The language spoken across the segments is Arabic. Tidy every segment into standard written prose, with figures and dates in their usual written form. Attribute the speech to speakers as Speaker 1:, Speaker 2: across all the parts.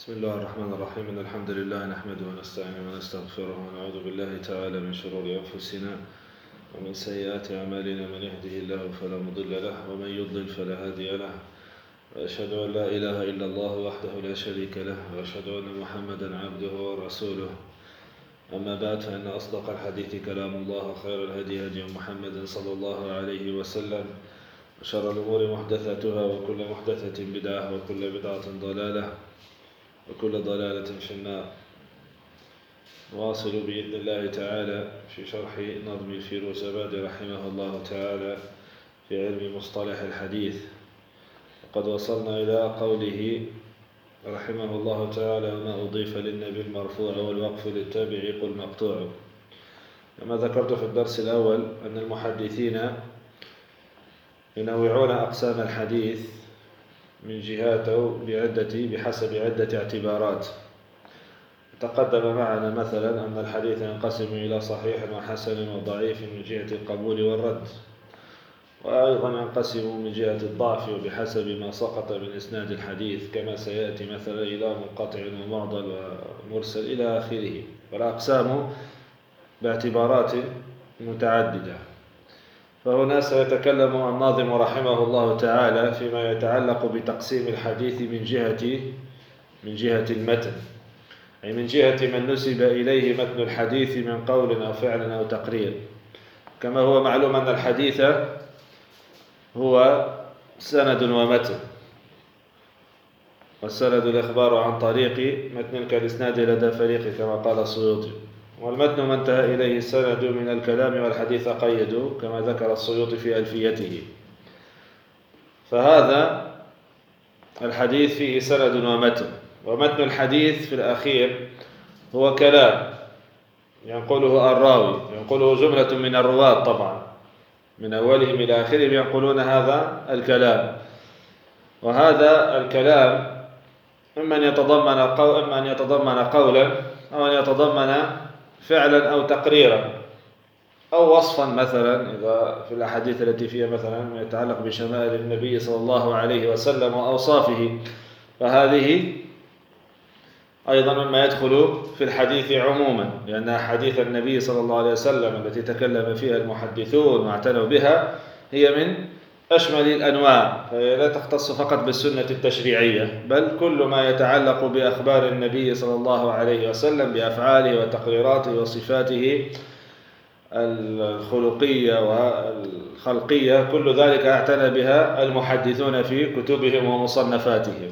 Speaker 1: بسم الله الرحمن الرحيم. إن الحمد لله نحمده ونستعينه ونستغفره ونعوذ بالله تعالى من شرور أنفسنا ومن سيئات أعمالنا. من يهده الله فلا مضل له ومن يضلل فلا هادي له، وأشهد أن لا إله إلا الله وحده لا شريك له، وأشهد أن محمدا عبده ورسوله. أما بعد، فإن أصدق الحديث كلام الله، خير الهدي هدي محمد صلى الله عليه وسلم، وشر الأمور محدثاتها، وكل محدثة بدعة، وكل بدعة ضلالة، وكل ضلالة في النار. واصل بإذن الله تعالى في شرح نظم الفيروزآبادي رحمه الله تعالى في علم مصطلح الحديث. وقد وصلنا إلى قوله رحمه الله تعالى: وما أضيف للنبي المرفوع والوقف للتابع قل مقطوع. كما ذكرت في الدرس الأول أن المحدثين ينوعون أقسام الحديث من جهات أو بحسب عدة اعتبارات. تقدم معنا مثلا أن الحديث ينقسم إلى صحيح وحسن وضعيف من جهة القبول والرد، وأيضا ينقسم من جهة الضعف وبحسب ما سقط من إسناد الحديث، كما سيأتي مثلا إلى منقطع ومعضل ومرسل إلى آخره. والأقسام باعتبارات متعددة. فهنا سيتكلم الناظم رحمه الله تعالى فيما يتعلق بتقسيم الحديث من جهة المتن، أي من جهة من نسب إليه متن الحديث من قول أو فعل أو تقرير. كما هو معلوم أن الحديث هو سند ومتن، والسند الإخبار عن طريق متن كالإسناد لدى فريق كما قال السيوطي، والمتن ما انتهى إليه السند من الكلام والحديث قيدوا كما ذكر السيوطي في ألفيته. فهذا الحديث فيه سند ومتن، ومتن الحديث في الأخير هو كلام ينقله الراوي، ينقله جملة من الرواة طبعا من أولهم إلى آخرهم ينقلون هذا الكلام. وهذا الكلام إما أن يتضمن قولا أو أن يتضمن فعلا أو تقريرا أو وصفا، مثلا إذا في الأحاديث التي فيها مثلا ما يتعلق بشمائل النبي صلى الله عليه وسلم وأوصافه، فهذه أيضا مما يدخل في الحديث عموما، لأن أحاديث النبي صلى الله عليه وسلم التي تكلم فيها المحدثون واعتنوا بها هي من أشمل الأنواع، فهي لا تختص فقط بالسنة التشريعية، بل كل ما يتعلق بأخبار النبي صلى الله عليه وسلم بأفعاله وتقريراته وصفاته الخلقية والخلقية، كل ذلك اعتنى بها المحدثون في كتبهم ومصنفاتهم.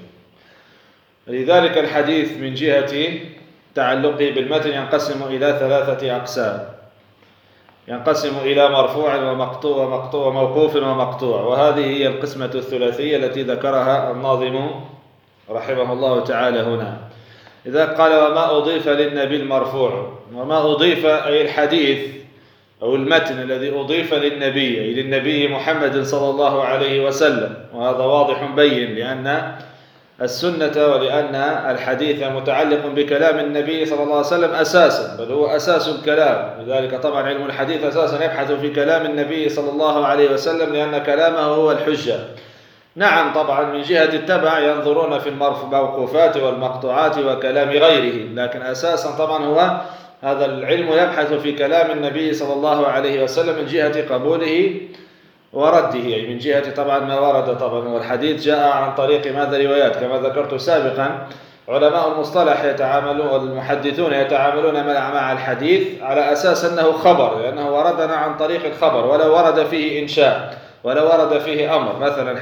Speaker 1: لذلك الحديث من جهة تعلقه بالمتن ينقسم إلى ثلاثة أقسام: ينقسم إلى مرفوع ومقطوع وموقوف ومقطوع، وهذه هي القسمة الثلاثية التي ذكرها الناظم رحمه الله تعالى هنا. إذا قال وما أضيف للنبي المرفوع، وما أضيف أي الحديث أو المتن الذي أضيف للنبي أي للنبي محمد صلى الله عليه وسلم، وهذا واضح بين لأن السنة ولأن الحديث متعلق بكلام النبي صلى الله عليه وسلم أساسا، بل هو أساس الكلام. لذلك طبعا علم الحديث أساسا يبحث في كلام النبي صلى الله عليه وسلم، لأن كلامه هو الحجة. نعم طبعا من جهة التبع ينظرون في الموقوفات والمقطوعات وكلام غيره، لكن أساسا طبعا هو هذا العلم يبحث في كلام النبي صلى الله عليه وسلم من جهة قبوله ورده، أي من جهة طبعا ما ورد. طبعا والحديث جاء عن طريق ماذا؟ روايات. كما ذكرت سابقا علماء المصطلح يتعاملون والمحدثون يتعاملون مع الحديث على أساس أنه خبر، لأنه وردنا عن طريق الخبر، ولو ورد فيه إنشاء ولو ورد فيه أمر، مثلا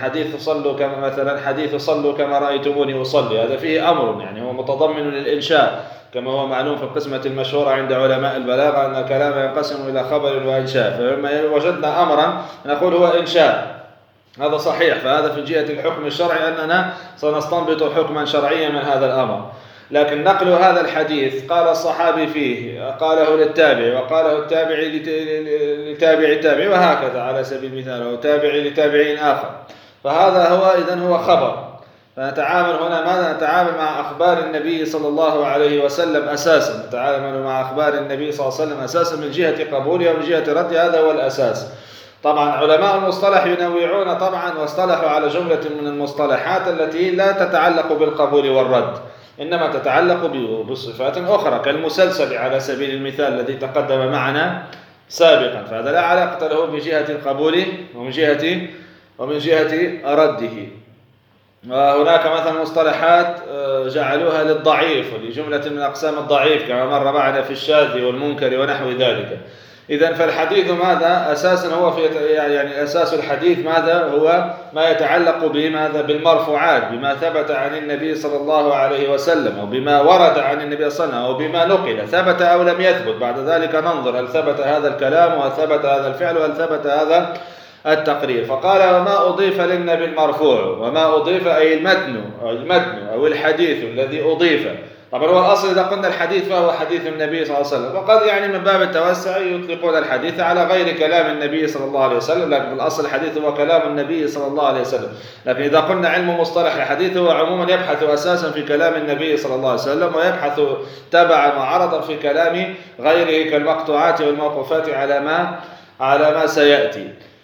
Speaker 1: حديث صلوا كما رأيتموني أصلي، هذا فيه أمر، يعني هو متضمن للإنشاء، كما هو معلوم في القسمة المشهورة عند علماء البلاغة أن الكلام ينقسم إلى خبر وإنشاء، فلما وجدنا أمرا نقول هو إنشاء، هذا صحيح. فهذا في جهة الحكم الشرعي أننا سنستنبط حكما شرعيا من هذا الأمر. لكن نقل هذا الحديث قال الصحابي فيه، قاله للتابع، وقاله التابع لتابع التابع، وهكذا على سبيل المثال، أو تابع لتابعين آخر، فهذا هو إذن هو خبر. فنتعامل هنا ماذا؟ نتعامل مع أخبار النبي صلى الله عليه وسلم أساسا، نتعامل مع أخبار النبي صلى الله عليه وسلم أساسا من جهة قبوله ومن جهة رده، هذا هو الأساس. طبعا علماء المصطلح ينوعون طبعا، واصطلحوا على جملة من المصطلحات التي لا تتعلق بالقبول والرد، إنما تتعلق بصفات أخرى كالمسلسل على سبيل المثال الذي تقدم معنا سابقا، فهذا لا علاقة له بجهة القبول ومن جهة رده. وهناك مثلا مصطلحات جعلوها للضعيف ولجملة من أقسام الضعيف كما مر معنا في الشاذ والمنكر ونحو ذلك. إذن فالحديث ماذا أساسا هو يعني أساس الحديث ماذا هو ما يتعلق بماذا بالمرفوعات، بما ثبت عن النبي صلى الله عليه وسلم، أو بما ورد عن النبي صلى الله عليه وسلم، أو بما نقل ثبت أو لم يثبت. بعد ذلك ننظر هل ثبت هذا الكلام وهل ثبت هذا الفعل وهل ثبت هذا التقرير. فقال وما أضيف للنبي المرفوع، وما أضيف أي المتن أو الحديث الذي أضيف. طبعا هو الأصل إذا قلنا الحديث فهو حديث النبي صلى الله عليه وسلم، وقد يعني من باب التوسع يطلقون الحديث على غير كلام النبي صلى الله عليه وسلم، لكن الأصل الحديث هو كلام النبي صلى الله عليه وسلم. لكن إذا قلنا علم مصطلح الحديث هو عموما يبحث أساسا في كلام النبي صلى الله عليه وسلم، ويبحث تبعا وعرضا في كلام غيره كالمقطوعات والموقوفات على ما سيأتي.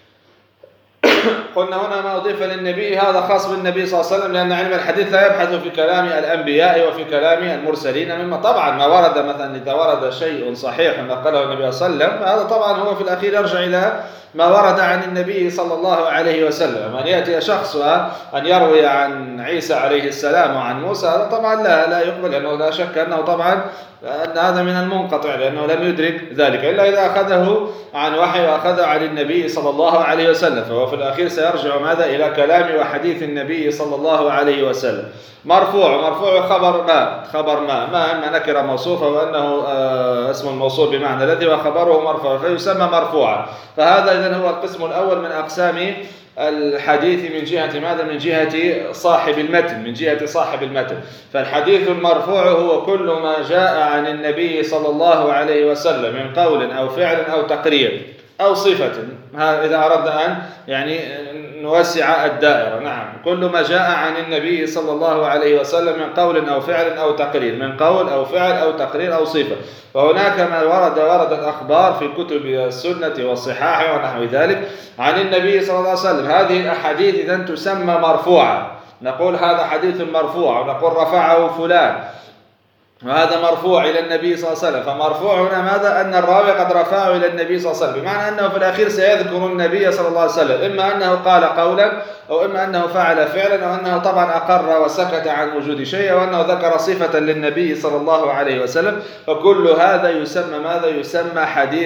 Speaker 1: قلنا هنا ما أضيف للنبي هذا خاص بالنبي صلى الله عليه وسلم، لأن علم الحديث لا يبحث في كلام الأنبياء وفي كلام المرسلين، مما طبعا ما ورد مثلا إذا ورد شيء صحيح نقله النبي صلى الله عليه وسلم فهذا طبعا هو في الأخير يرجع إلى ما ورد عن النبي صلى الله عليه وسلم. أن يأتي شخص أن يروي عن عيسى عليه السلام وعن موسى هذا طبعا لا يقبل، لأنه لا شك أنه طبعا أن هذا من المنقطع، لأنه لم يدرك ذلك إلا إذا أخذه عن وحي وأخذه عن النبي صلى الله عليه وسلم، فهو في الأخير سيرجع ماذا إلى كلام وحديث النبي صلى الله عليه وسلم. مرفوع خبر ما إما نكرة موصوفة وأنه اسم الموصول بمعنى الذي وخبره مرفوع فيسمى مرفوعا. فهذا إذن هو القسم الأول من أقسام الحديث من جهة ماذا؟ من جهة صاحب المتن. فالحديث المرفوع هو كل ما جاء عن النبي صلى الله عليه وسلم من قول أو فعل أو تقرير أو صفة. إذا أردنا أن يعني نوسع الدائرة، نعم، كل ما جاء عن النبي صلى الله عليه وسلم من قول أو فعل أو تقرير، من قول أو فعل أو تقرير أو صفة. فهناك ما وردت أخبار في كتب السنة والصحاح ونحو ذلك عن النبي صلى الله عليه وسلم، هذه الأحاديث إذن تسمى مرفوعة، نقول هذا حديث مرفوع، ونقول رفعه فلان وهذا مرفوع إلى النبي صلى الله عليه وسلم. فمرفوع هنا ماذا؟ أن الراوي قد رفعه إلى النبي صلى الله عليه وسلم، بمعنى أنه في الأخير سيذكر النبي صلى الله عليه وسلم، إما أنه قال قولا أو إما أنه فعل فعلا أو أنه طبعا أقر وسكت عن وجود شيء أو أنه ذكر صفة للنبي صلى الله عليه وسلم. فكل هذا يسمى ماذا؟ يسمى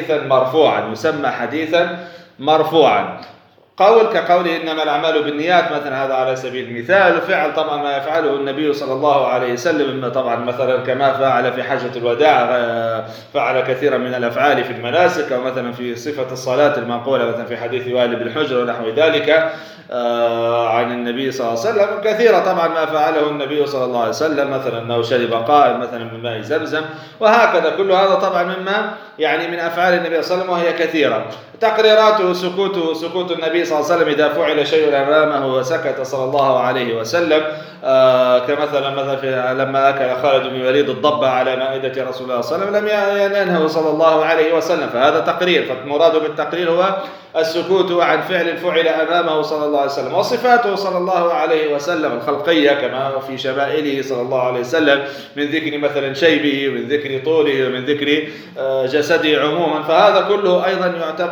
Speaker 1: حديثا مرفوعا. قول كقوله إنما الأعمال بالنيات مثلا، هذا على سبيل المثال. فعل طبعا ما يفعله النبي صلى الله عليه وسلم، طبعا مثلا كما فعل في حجة الوداع، فعل كثيرا من الأفعال في المناسك، أو مثلا في صفة الصلاة المنقولة مثلا في حديث وائل بن حجر ونحو ذلك عن النبي صلى الله عليه وسلم. كثيرا طبعا ما فعله النبي صلى الله عليه وسلم، مثلا أنه شرب قائم مثلا من ماء زمزم، وهكذا. كل هذا طبعا مما يعني من أفعال النبي صلى الله عليه وسلم وهي كثيرة. تقريراته سكوت النبي صلى الله عليه وسلم إذا فعل شيء أمامه وسكت صلى الله عليه وسلم، كمثلا لما أكل خالد بن الوليد الضب على مائدة رسول الله صلى الله عليه وسلم لم ينهه صلى الله عليه وسلم، فهذا تقرير. فالمراد بالتقرير هو السكوت عن فعل فعل أمامه صلى الله عليه وسلم. وصفاته صلى الله عليه وسلم الخلقية كما في شمائله صلى الله عليه وسلم، من ذكر مثلا شيبه ومن ذكر طوله ومن ذكر جسده عموما، فهذا كله أيضا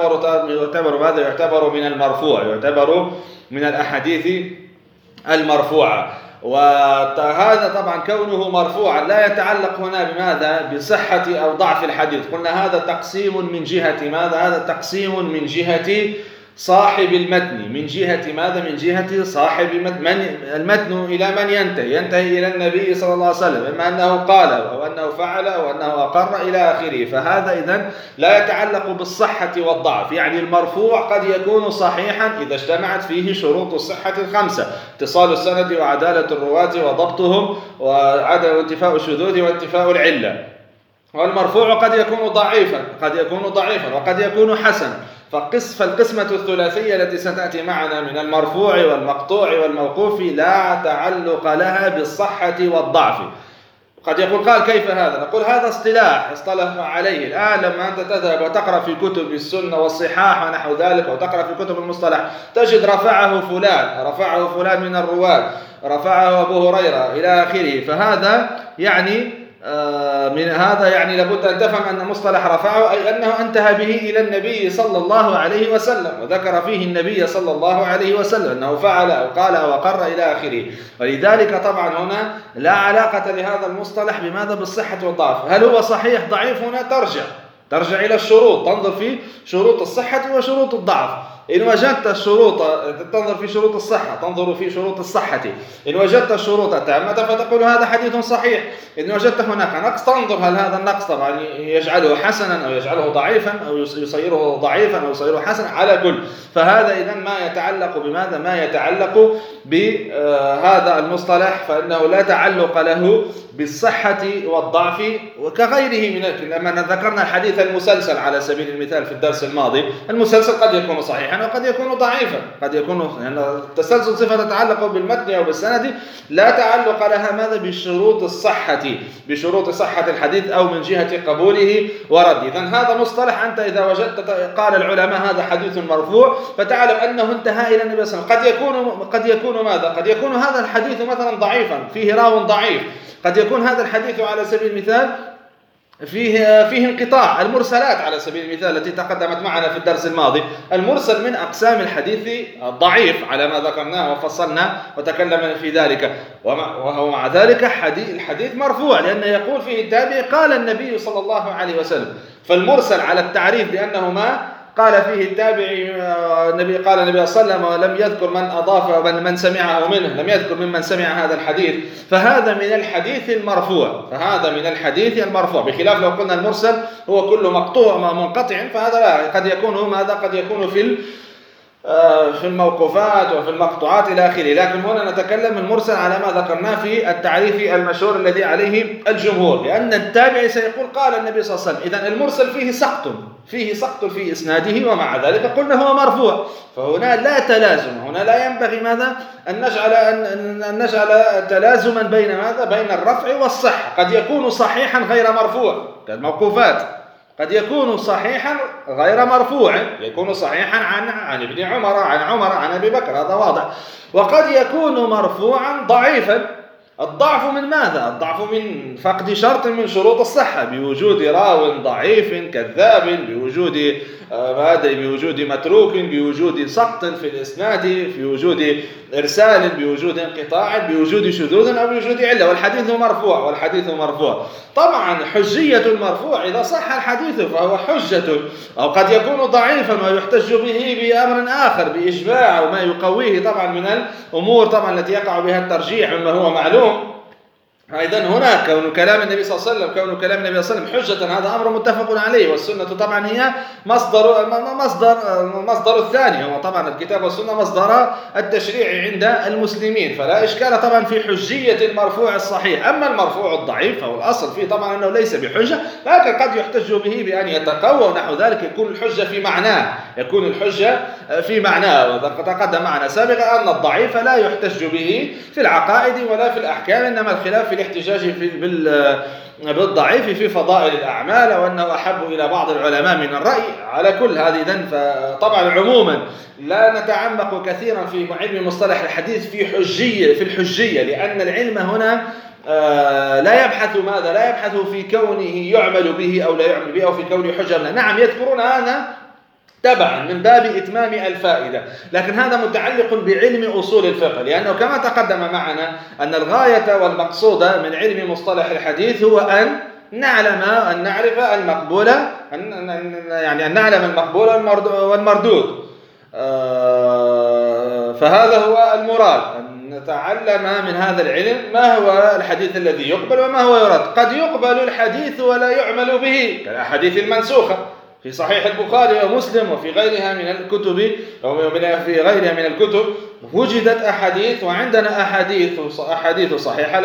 Speaker 1: يعتبر من المرفوع، يعتبر من الأحاديث المرفوعة. وهذا طبعا كونه مرفوعا لا يتعلق هنا بماذا؟ بصحة أو ضعف الحديث. قلنا هذا تقسيم من جهة ماذا؟ هذا تقسيم من جهة صاحب المتن. من جهة ماذا؟ من جهة صاحب المتن إلى من ينتهي إلى النبي صلى الله عليه وسلم، إما أنه قال أو أنه فعل أو أنه أقر إلى آخره. فهذا إذن لا يتعلق بالصحة والضعف. يعني المرفوع قد يكون صحيحا إذا اجتمعت فيه شروط الصحة الخمسة: اتصال السند وعدالة الرواة وضبطهم وعدم انتفاء الشذوذ وانتفاء العلة. والمرفوع قد يكون ضعيفا وقد يكون حسنا. فالقسمة الثلاثية التي ستأتي معنا من المرفوع والمقطوع والموقوف لا تعلق لها بالصحة والضعف. قد يقول قال كيف هذا؟ نقول هذا اصطلح عليه. الآن لما أنت تذهب وتقرأ في كتب السنة والصحاح ونحو ذلك، أو تقرأ في كتب المصطلح، تجد رفعه فلان من الرواة، رفعه أبو هريرة إلى آخره. فهذا يعني من هذا يعني لابد أن تفهم أن مصطلح رفعه أي أنه انتهى به إلى النبي صلى الله عليه وسلم، وذكر فيه النبي صلى الله عليه وسلم أنه فعل أو قال أو أقر إلى آخره. ولذلك طبعا هنا لا علاقة لهذا المصطلح بماذا؟ بالصحة والضعف. هل هو صحيح ضعيف؟ هنا ترجع إلى الشروط، تنظر في شروط الصحة وشروط الضعف. إن وجدت الشروط تنظر في شروط الصحة، تنظر في شروط الصحة. إن وجدت الشروط تامة فتقول هذا حديث صحيح. إن وجدت هناك نقص تنظر هل هذا النقص طبعا يجعله حسنا أو يجعله ضعيفا أو يصيره ضعيفا أو يصيره حسنا على كل. فهذا إذن ما يتعلق بماذا؟ ما يتعلق بهذا المصطلح، فإنه لا تعلق له بالصحة والضعف وكغيره من لما ذكرنا الحديث المسلسل على سبيل المثال في الدرس الماضي. المسلسل قد يكون صحيحا وقد يكون ضعيفا، قد يكون يعني التسلسل صفة تتعلق بالمتن أو بالسند، لا تعلق لها ماذا؟ بشروط الصحة، بشروط صحة الحديث أو من جهة قبوله ورد. إذن هذا مصطلح أنت إذا وجدت قال العلماء هذا حديث مرفوع فتعلم أنه انتهى إلى النبي صلى الله عليه وسلم. قد يكون ماذا؟ قد يكون هذا الحديث مثلا ضعيفا فيه راو ضعيف، قد يكون هذا الحديث على سبيل المثال فيه انقطاع. المرسلات على سبيل المثال التي تقدمت معنا في الدرس الماضي، المرسل من أقسام الحديث الضعيف على ما ذكرناه وفصلنا وتكلمنا في ذلك. وهو مع ذلك الحديث مرفوع، لأنه يقول فيه التابعي قال النبي صلى الله عليه وسلم. فالمرسل على التعريف بأنه ما قال فيه التابعي النبي قال النبي صلى الله عليه وسلم ولم يذكر من أضاف من سمعه منه، لم يذكر ممن سمع هذا الحديث، فهذا من الحديث المرفوع. بخلاف لو قلنا المرسل هو كل مقطوع منقطع، فهذا لا، قد يكون ماذا؟ قد يكون في الموقوفات وفي المقطوعات إلى آخره. لكن هنا نتكلم المرسل على ما ذكرناه في التعريف المشهور الذي عليه الجمهور، لأن التابعي سيقول قال النبي صلى الله عليه وسلم. إذن المرسل فيه سقط في إسناده، ومع ذلك قلنا هو مرفوع. فهنا لا تلازم، هنا لا ينبغي ماذا؟ أن نجعل تلازما بين ماذا؟ بين الرفع والصحة. قد يكون صحيحا غير مرفوع كالموقوفات، قد يكون صحيحا غير مرفوع، يكون صحيحا عن ابن عمر، عن عمر، عن أبي بكر، هذا واضح. وقد يكون مرفوعا ضعيفا. الضعف من ماذا؟ الضعف من فقد شرط من شروط الصحة، بوجود راو ضعيف كذاب، بوجود متروك، بوجود سقط في الإسناد، بوجود إرسال، بوجود انقطاع، بوجود شذوذ أو بوجود علة. والحديث مرفوع. طبعا حجية المرفوع إذا صح الحديث فهو حجة، أو قد يكون ضعيفا ويحتج به بأمر آخر بإجماع وما يقويه طبعا من الأمور طبعا التي يقع بها الترجيح مما هو معلوم. إذن هنا كون كلام النبي صلى الله عليه وسلم حجة، هذا أمر متفق عليه، والسنة طبعا هي مصدر الثاني، هو طبعا الكتاب والسنة مصدر التشريع عند المسلمين، فلا إشكال طبعا في حجية المرفوع الصحيح. أما المرفوع الضعيف فهو الأصل فيه طبعا أنه ليس بحجة، لكن قد يحتج به بأن يتقوى ونحو ذلك، يكون الحجة في معناه. وتقدم معنا سابقا أن الضعيف لا يحتج به في العقائد ولا في الأحكام، إنما الخلاف في الاحتجاج بالضعيف في فضائل الأعمال، وأنه أحب إلى بعض العلماء من الرأي على كل هذه. إذن فطبعا عموما لا نتعمق كثيرا في علم مصطلح الحديث في الحجية، لأن العلم هنا لا يبحث في كونه يعمل به أو لا يعمل به، أو في كونه حجة. نعم يذكرون هذا تبعا من باب إتمام الفائدة، لكن هذا متعلق بعلم أصول الفقه، لأنه كما تقدم معنا أن الغاية والمقصود من علم مصطلح الحديث هو أن نعرف المقبول، أن نعلم المقبول والمردود. فهذا هو المراد، أن نتعلم من هذا العلم ما هو الحديث الذي يقبل وما هو يرد. قد يقبل الحديث ولا يعمل به كالأحاديث المنسوخة في صحيح البخاري ومسلم وفي غيرها من الكتب وجدت أحاديث، وعندنا أحاديث صحيحة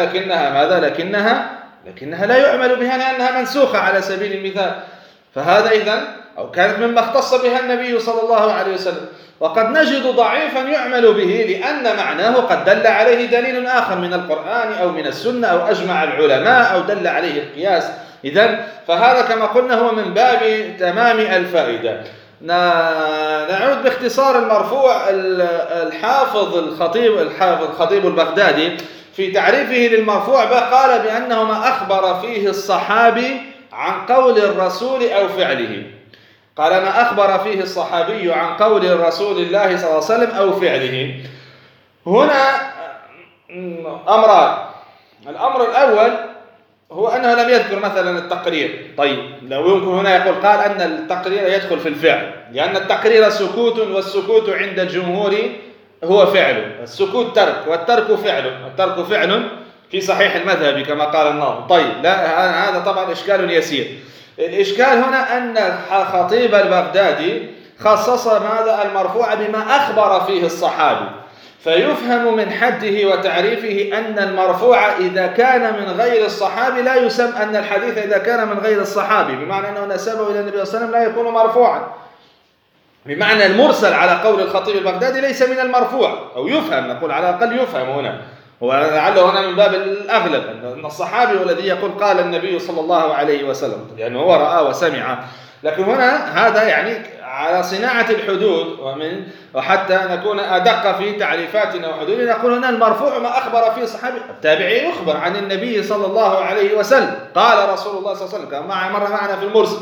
Speaker 1: لكنها لا يعمل بها لأنها منسوخة على سبيل المثال. فهذا إذن أو كانت مما اختص بها النبي صلى الله عليه وسلم. وقد نجد ضعيفا يعمل به لأن معناه قد دل عليه دليل آخر من القرآن أو من السنة أو أجمع العلماء أو دل عليه القياس. إذن فهذا كما قلنا هو من باب تمام الفائدة. نعود باختصار المرفوع. الحافظ الخطيب البغدادي في تعريفه للمرفوع قال بأنه ما أخبر فيه الصحابي عن قول الرسول أو فعله. قال ما أخبر فيه الصحابي عن قول الرسول الله صلى الله عليه وسلم أو فعله. هنا أمران. الأمر الأول هو أنه لم يذكر مثلا التقرير. طيب لو يمكن هنا يقول قال أن التقرير يدخل في الفعل، لأن التقرير سكوت، والسكوت عند الجمهور هو فعل. السكوت ترك، والترك فعل. الترك فعل في صحيح المذهب كما قال الناظم. طيب لا، هذا طبعا إشكال يسير. الإشكال هنا أن الخطيب البغدادي خصص ماذا المرفوع بما أخبر فيه الصحابي، فيفهم من حده وتعريفه أن المرفوع إذا كان من غير الصحابي لا يسمى، أن الحديث إذا كان من غير الصحابي بمعنى أنه نسبه إلى النبي صلى الله عليه وسلم لا يكون مرفوعا. بمعنى المرسل على قول الخطيب البغدادي ليس من المرفوع، أو يفهم، نقول على الأقل يفهم هنا، ولعله هنا من باب الأغلب أن الصحابي هو الذي يقول قال النبي صلى الله عليه وسلم، لأنه هو رأى وسمع. لكن هنا هذا يعني على صناعة الحدود، وحتى نكون أدق في تعريفاتنا وحدودنا، نقول هنا المرفوع ما أخبر فيه الصحابي. التابعي يخبر عن النبي صلى الله عليه وسلم قال رسول الله صلى الله عليه وسلم، كما مر معنا في المرسل.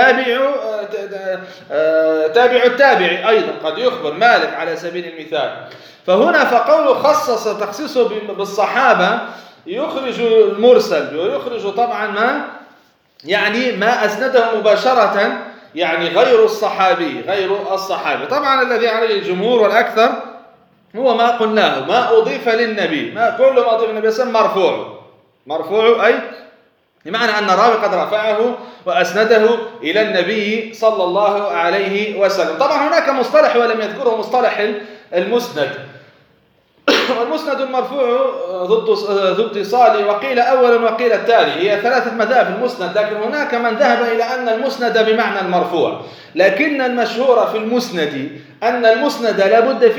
Speaker 1: تابع التابعي أيضا قد يخبر، مالك على سبيل المثال. فهنا فقوله خصص تخصيصه بالصحابة يخرج المرسل، ويخرج طبعا ما أسنده مباشرة، يعني غير الصحابي. طبعا الذي عليه الجمهور والأكثر هو ما قلناه، ما أضيف للنبي، كل ما أضيف للنبي صلى الله عليه وسلم مرفوع، أي بمعنى أن الراوي قد رفعه وأسنده إلى النبي صلى الله عليه وسلم. طبعا هناك مصطلح ولم يذكره، مصطلح المسند. والمسند المرفوع ذو اتصال، وقيل أولا وقيل التالي. هي ثلاثة مذاهب في المسند، لكن هناك من ذهب إلى أن المسند بمعنى المرفوع. لكن المشهور في المسند أن المسند لابد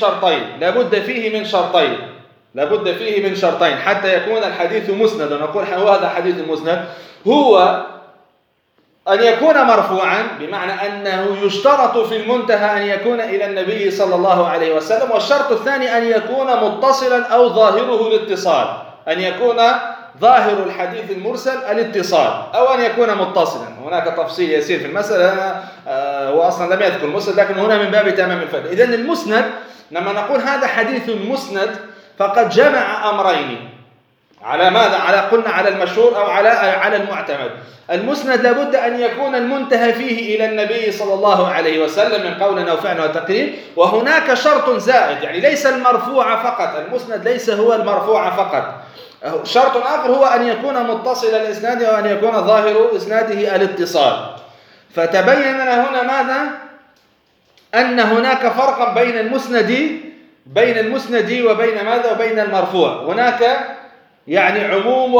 Speaker 1: فيه من شرطين حتى يكون الحديث مسندا. نقول هذا حديث مسند، هو أن يكون مرفوعا، بمعنى أنه يشترط في المنتهى أن يكون إلى النبي صلى الله عليه وسلم. والشرط الثاني أن يكون متصلا أو ظاهره الاتصال، أن يكون ظاهر الحديث المرسل الاتصال، أو أن يكون متصلا. هناك تفصيل يسير في المسألة، وأصلا لم يذكر المسند، لكن هنا من باب تمام الفائدة. إذن المسند لما نقول هذا حديث مسند فقد جمع أمرين على ماذا؟ على المشهور أو على المعتمد. المسند لابد أن يكون المنتهى فيه إلى النبي صلى الله عليه وسلم من قول أو فعل وتقرير. وهناك شرط زائد، يعني ليس المرفوع فقط، المسند ليس هو المرفوع فقط. شرط آخر هو أن يكون متصل الإسناد، وأن يكون ظاهر إسناده الاتصال. فتبين لنا هنا ماذا؟ أن هناك فرقا بين المسند وبين ماذا؟ وبين المرفوع. هناك يعني عموم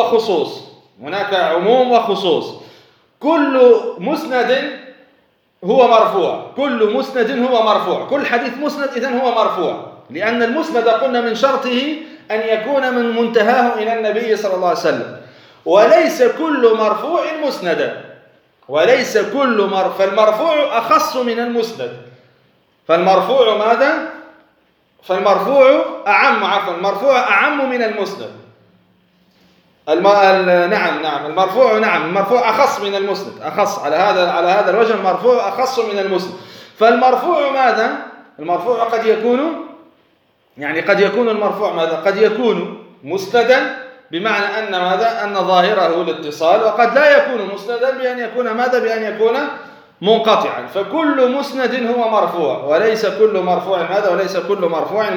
Speaker 1: وخصوص. كل مسند هو مرفوع، كل حديث مسند إذن هو مرفوع، لأن المسند قلنا من شرطه أن يكون من منتهاه إلى النبي صلى الله عليه وسلم. وليس كل مرفوع مسندا، فالمرفوع أخص من المسند. فالمرفوع أعم من المسند. المرفوع أخص من المسند، على هذا الوجه المرفوع أخص من المسند. فالمرفوع ماذا؟ المرفوع قد يكون المرفوع ماذا؟ قد يكون مسندا، بمعنى أن ماذا؟ أن ظاهره الاتصال، وقد لا يكون مسندا بأن يكون ماذا؟ بأن يكون منقطعا. فكل مسند هو مرفوع، وليس كل مرفوع ماذا؟ وليس كل مرفوع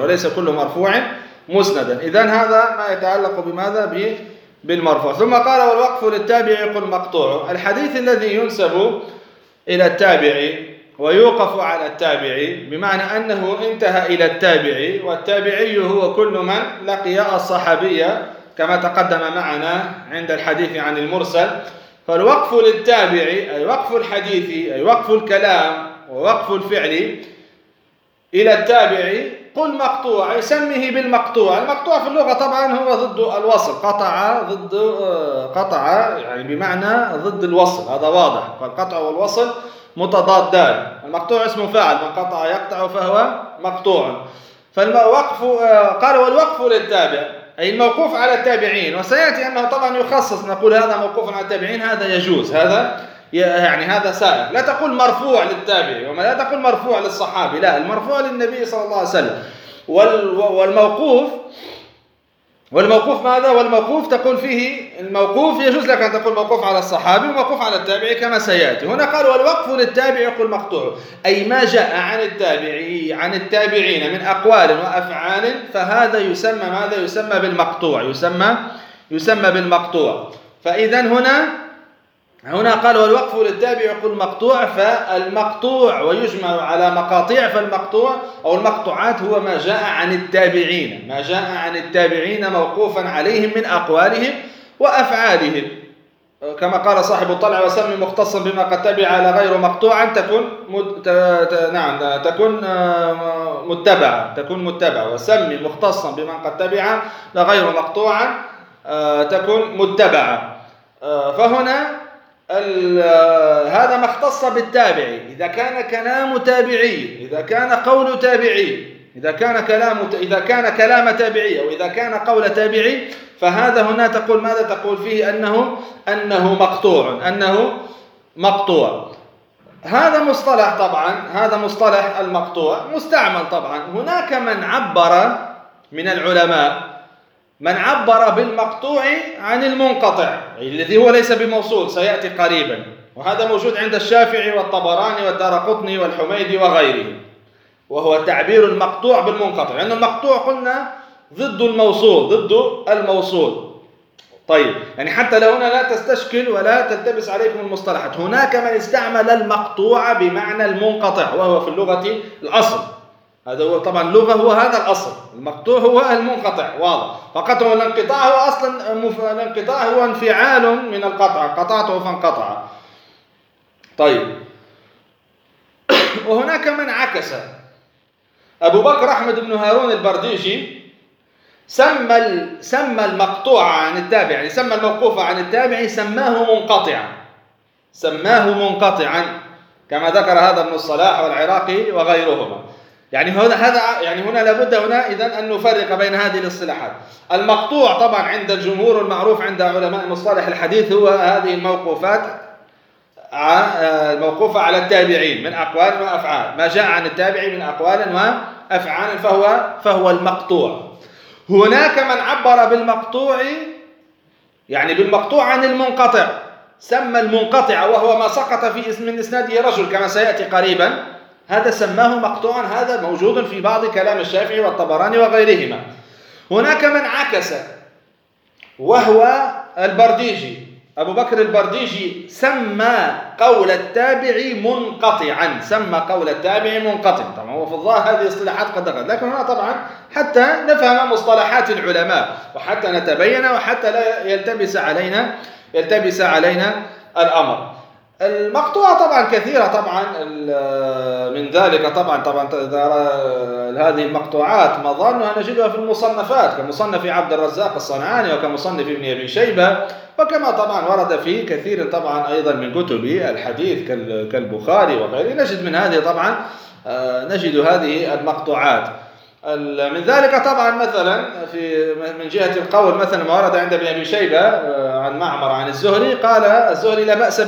Speaker 1: مسندا. إذن هذا ما يتعلق بماذا؟ بالمرفوع. ثم قال والوقف للتابع قل مقطوع. الحديث الذي ينسب إلى التابع ويوقف على التابع، بمعنى أنه انتهى إلى التابع، والتابعي هو كل من لقي الصحابية كما تقدم معنا عند الحديث عن المرسل. فالوقف للتابع أي وقف الحديث، أي وقف الكلام ووقف الفعل إلى التابع. قل مقطوع، يسميه بالمقطوع. المقطوع في اللغة طبعا هو ضد الوصل، قطع يعني بمعنى ضد الوصل، هذا واضح. فالقطع والوصل متضادان. المقطوع اسم فاعل، من قطع يقطع فهو مقطوع. فالوقف قال والوقف للتابع أي الموقوف على التابعين، وسيأتي أنه طبعا يخصص، نقول هذا موقوف على التابعين، هذا يجوز، هذا يعني هذا سائغ. لا تقول مرفوع للتابعي وما لا تقول مرفوع للصحابي، لا، المرفوع للنبي صلى الله عليه وسلم. والموقوف ماذا؟ والموقوف تقول فيه الموقوف يجوز لك أن تقول موقوف على الصحابي وموقوف على التابعي كما سيأتي. هنا قال والوقف للتابع يقول مقطوع، أي ما جاء عن التابعين من أقوال وأفعال، فهذا يسمى ماذا؟ يسمى بالمقطوع، يسمى بالمقطوع. فإذا هنا قال والوقف للتابع يقول مقطوع، فالمقطوع ويجمع على مقاطيع، فالمقطوع أو المقطوعات هو ما جاء عن التابعين موقوفا عليهم من أقوالهم وأفعالهم، كما قال صاحب الطلع وسمي مختصا بما قد تبع على غير مقطوعا تكون متبعة، وسمي مختصا بما قد تبع لغير مقطوعا تكون متبعة. فهنا هذا ما اختص بالتابعي، إذا كان كلام تابعي، إذا كان قول تابعي، إذا كان كلام تابعي، أو إذا كان قول تابعي، فهذا هنا تقول ماذا؟ تقول فيه أنه مقطوع. هذا مصطلح طبعا، هذا مصطلح المقطوع مستعمل طبعا. هناك من عبر من العلماء بالمقطوع عن المنقطع الذي هو ليس بموصول، سيأتي قريبا، وهذا موجود عند الشافعي والطبراني والدارقطني والحميدي وغيرهم، وهو تعبير المقطوع بالمنقطع، لأن المقطوع قلنا ضد الموصول. طيب، يعني حتى لو هنا لا تستشكل ولا تلتبس عليكم المصطلحات، هناك من استعمل المقطوع بمعنى المنقطع، وهو في اللغة الأصل، هذا هو طبعا اللغة، هو هذا الأصل، المقطوع هو المنقطع، واضح. فقط هو الانقطاع، هو أصلا الانقطاع هو انفعال من القطع، قطعته فانقطع. طيب، وهناك من عكس. أبو بكر أحمد بن هارون البرديجي سمى المقطوع عن التابع، يعني سمى الموقوف عن التابع، سماه منقطعا كما ذكر هذا ابن الصلاح والعراقي وغيرهما. يعني هنا لابد إذن أن نفرق بين هذه الاصطلاحات. المقطوع طبعا عند الجمهور المعروف عند علماء مصطلح الحديث هو هذه الموقوفات الموقوفة على التابعين من أقوال وأفعال، ما جاء عن التابعين من أقوال وأفعال فهو المقطوع. هناك من عبر بالمقطوع، يعني بالمقطوع عن المنقطع، سمى المنقطع وهو ما سقط من إسناده رجل كما سيأتي قريبا، هذا سماه مقطوعا. هذا موجود في بعض كلام الشافعي والطبراني وغيرهما. هناك من عكس وهو البرديجي، أبو بكر البرديجي سمى قول التابع منقطعا، طبعا هو في الظاهر هذه اصطلاحات قد دخلت، لكن هنا طبعا حتى نفهم مصطلحات العلماء وحتى نتبين وحتى لا يلتبس علينا الأمر. المقطوعة طبعا كثيرة، طبعا من ذلك طبعا هذه المقطوعات مظانها نجدها في المصنفات، كمصنف عبد الرزاق الصنعاني وكمصنف ابن أبي شيبة، وكما طبعا ورد في كثير طبعا أيضا من كتب الحديث كالبخاري وغيره، نجد من هذه طبعا نجد هذه المقطوعات. من ذلك طبعا مثلا من جهة القول مثلا ما ورد عند ابن أبي شيبة عن معمر عن الزهري، قال الزهري لا بأس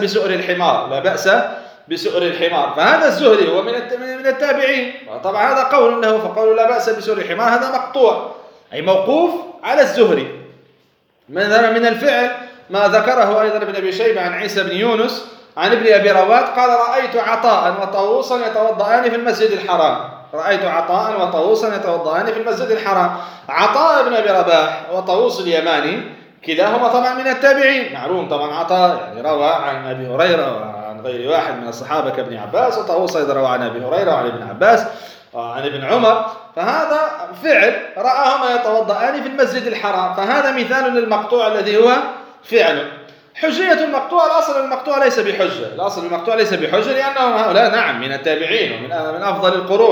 Speaker 1: بسؤر الحمار، فهذا الزهري هو من التابعين، طبعا هذا قول له، فقول لا بأس بسؤر الحمار هذا مقطوع أي موقوف على الزهري. من الفعل ما ذكره أيضا ابن أبي شيبة عن عيسى بن يونس عن ابن أبي رواد قال رأيت عطاء وطاووسا يتوضأان في المسجد الحرام. عطاء بن أبي رباح وطاووس اليماني كلاهما طبعا من التابعين، معلوم طبعا عطاء يعني روى عن أبي هريرة وعن غير واحد من الصحابة كابن عباس، وطاووس أيضا روى عن أبي هريرة وعن ابن عباس وعن ابن عمر، فهذا فعل رآهما يتوضأان في المسجد الحرام، فهذا مثال للمقطوع الذي هو فعل. حجية المقطوع، الأصل المقطوع ليس بحجة، لأنهم هؤلاء نعم من التابعين ومن أفضل القرون،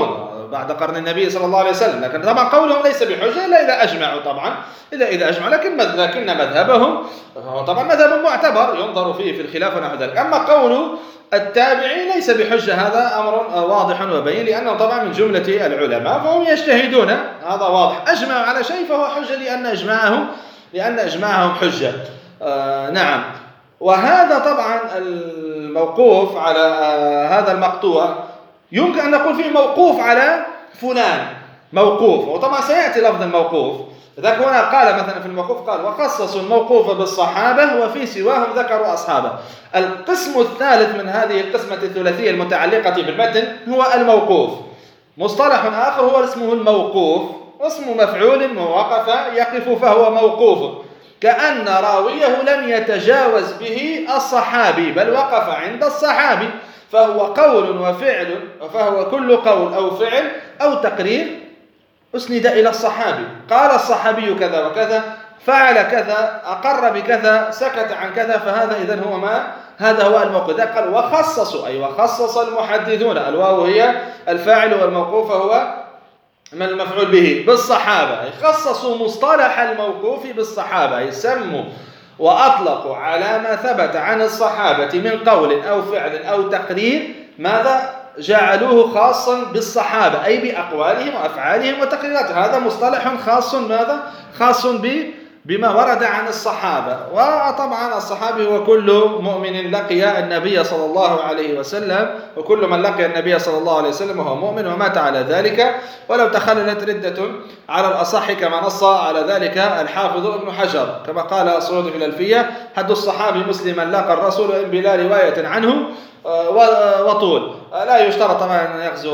Speaker 1: بعد قرن النبي صلى الله عليه وسلم، لكن طبعا قولهم ليس بحجة إلا إذا أجمعوا، طبعا إذا أجمعوا، لكن مذهبهم طبعا مذهب معتبر ينظر فيه في الخلاف ونحو ذلك. أما قول التابعي ليس بحجة، هذا أمر واضح وبين، لأنه طبعا من جملة العلماء فهم يجتهدون، هذا واضح. أجمعوا على شيء فهو حجة لأن إجماعهم حجة. نعم. وهذا طبعا الموقوف على هذا المقطوع يمكن أن نقول فيه موقوف على فلان، موقوف، وطبعا سيأتي لفظ الموقوف. ذاك هنا قال مثلا في الموقوف قال وخصصوا الموقوف بالصحابة وفي سواهم ذكروا أصحابه. القسم الثالث من هذه القسمة الثلاثية المتعلقة بالمتن هو الموقوف. مصطلح آخر هو اسمه الموقوف، واسم مفعول وقف يقف فهو موقوف، كأن راويه لم يتجاوز به الصحابي بل وقف عند الصحابي، فهو قول وفعل، فهو كل قول أو فعل أو تقرير أسند إلى الصحابي، قال الصحابي كذا وكذا، فعل كذا، أقر بكذا، سكت عن كذا، فهذا إذن هو هذا هو الموقوف. قال وخصصوا، أي وخصص المحدثون، الواو هي الفاعل والموقوف هو من المفعول به بالصحابة، أي خصصوا مصطلح الموقوف بالصحابة، أي سموا وأطلقوا على ما ثبت عن الصحابة من قول أو فعل أو تقرير، ماذا جعلوه خاصا بالصحابة، أي بأقوالهم وأفعالهم وتقريراتهم. هذا مصطلح خاص، ماذا خاص بما ورد عن الصحابة. وطبعا الصحابي هو كل مؤمن لقي النبي صلى الله عليه وسلم، وكل من لقي النبي صلى الله عليه وسلم وهو مؤمن ومات على ذلك، ولو تخللت ردة على الأصح كما نص على ذلك الحافظ ابن حجر، كما قال سعود في الألفية: حد الصحابي مسلما لقى الرسول إن بلا رواية عنه وطول. لا يشترط طبعا أن يغزو